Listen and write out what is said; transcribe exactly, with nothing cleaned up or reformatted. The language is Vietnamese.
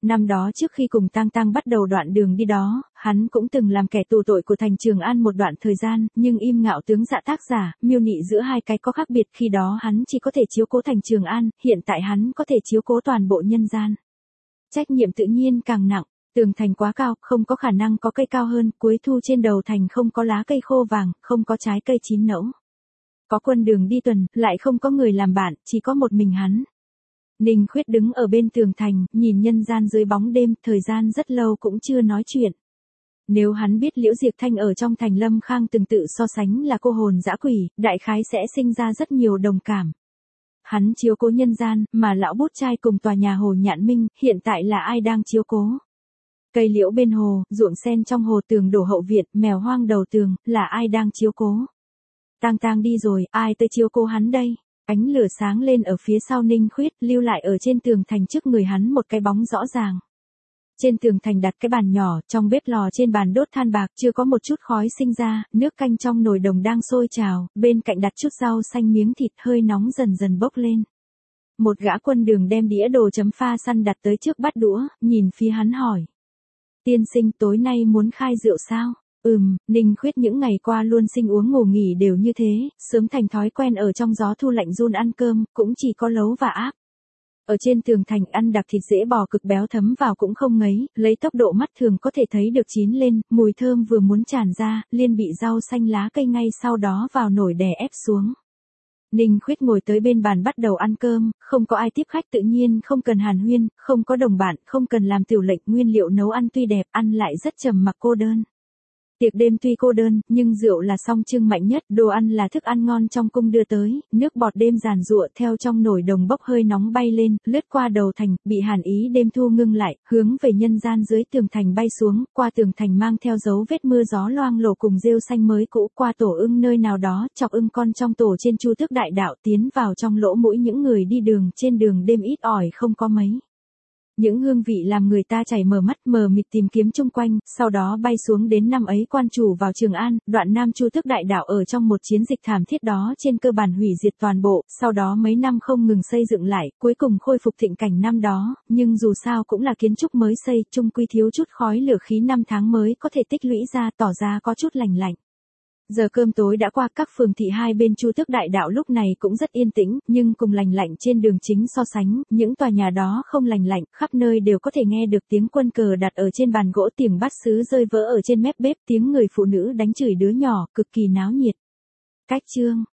năm đó trước khi cùng Tang Tang bắt đầu đoạn đường đi đó, hắn cũng từng làm kẻ tù tội của thành Trường An một đoạn thời gian, nhưng Im Ngạo tướng Dạ tác giả, miêu nị giữa hai cái có khác biệt, khi đó hắn chỉ có thể chiếu cố thành Trường An, hiện tại hắn có thể chiếu cố toàn bộ nhân gian. Trách nhiệm tự nhiên càng nặng, tường thành quá cao, không có khả năng có cây cao hơn, cuối thu trên đầu thành không có lá cây khô vàng, không có trái cây chín nẫu. Có quân đường đi tuần, lại không có người làm bạn, chỉ có một mình hắn. Ninh Khuyết đứng ở bên tường thành, nhìn nhân gian dưới bóng đêm, thời gian rất lâu cũng chưa nói chuyện. Nếu hắn biết Liễu Diệp Thanh ở trong thành Lâm Khang từng tự so sánh là cô hồn dã quỷ, đại khái sẽ sinh ra rất nhiều đồng cảm. Hắn chiếu cố nhân gian, mà lão bút trai cùng tòa nhà Hồ Nhạn Minh, hiện tại là ai đang chiếu cố? Cây liễu bên hồ, ruộng sen trong hồ, tường đổ hậu viện, mèo hoang đầu tường, là ai đang chiếu cố? Tang Tang đi rồi, ai tới chiếu cố hắn đây? Ánh lửa sáng lên ở phía sau Ninh Khuyết, lưu lại ở trên tường thành trước người hắn một cái bóng rõ ràng. Trên tường thành đặt cái bàn nhỏ, trong bếp lò trên bàn đốt than bạc, chưa có một chút khói sinh ra, nước canh trong nồi đồng đang sôi trào, bên cạnh đặt chút rau xanh miếng thịt hơi nóng dần dần bốc lên. Một gã quân đường đem đĩa đồ chấm pha săn đặt tới trước bát đũa, nhìn phía hắn hỏi. Tiên sinh tối nay muốn khai rượu sao? Ừm, Ninh Khuyết những ngày qua luôn sinh uống ngủ nghỉ đều như thế, sớm thành thói quen ở trong gió thu lạnh run ăn cơm, cũng chỉ có lấu và áp. Ở trên tường thành ăn đặc thịt dễ bò cực béo thấm vào cũng không ngấy, lấy tốc độ mắt thường có thể thấy được chín lên, mùi thơm vừa muốn tràn ra, liền bị rau xanh lá cây ngay sau đó vào nồi đè ép xuống. Ninh Khuyết ngồi tới bên bàn bắt đầu ăn cơm, không có ai tiếp khách tự nhiên không cần hàn huyên, không có đồng bạn, không cần làm tiểu lệnh, nguyên liệu nấu ăn tuy đẹp, ăn lại rất trầm mặc cô đơn. Tiệc đêm tuy cô đơn, nhưng rượu là song trưng mạnh nhất, đồ ăn là thức ăn ngon trong cung đưa tới, nước bọt đêm giàn giụa theo trong nồi đồng bốc hơi nóng bay lên, lướt qua đầu thành, bị hàn ý đêm thu ngưng lại, hướng về nhân gian dưới tường thành bay xuống, qua tường thành mang theo dấu vết mưa gió loang lổ cùng rêu xanh mới cũ, qua tổ ưng nơi nào đó, chọc ưng con trong tổ trên Chu Tước Đại Đạo tiến vào trong lỗ mũi những người đi đường, trên đường đêm ít ỏi không có mấy. Những hương vị làm người ta chảy mờ mắt mờ mịt tìm kiếm chung quanh, sau đó bay xuống đến năm ấy quan chủ vào Trường An, đoạn Nam Chu Tước Đại Đạo ở trong một chiến dịch thảm thiết đó trên cơ bản hủy diệt toàn bộ, sau đó mấy năm không ngừng xây dựng lại, cuối cùng khôi phục thịnh cảnh năm đó, nhưng dù sao cũng là kiến trúc mới xây, chung quy thiếu chút khói lửa khí năm tháng mới có thể tích lũy ra, tỏ ra có chút lành lạnh. Giờ cơm tối đã qua, các phường thị hai bên Chu Tước Đại Đạo lúc này cũng rất yên tĩnh, nhưng cùng lành lạnh trên đường chính so sánh, những tòa nhà đó không lành lạnh, khắp nơi đều có thể nghe được tiếng quân cờ đặt ở trên bàn gỗ, tiếng bát sứ rơi vỡ ở trên mép bếp, tiếng người phụ nữ đánh chửi đứa nhỏ, cực kỳ náo nhiệt. Cách chương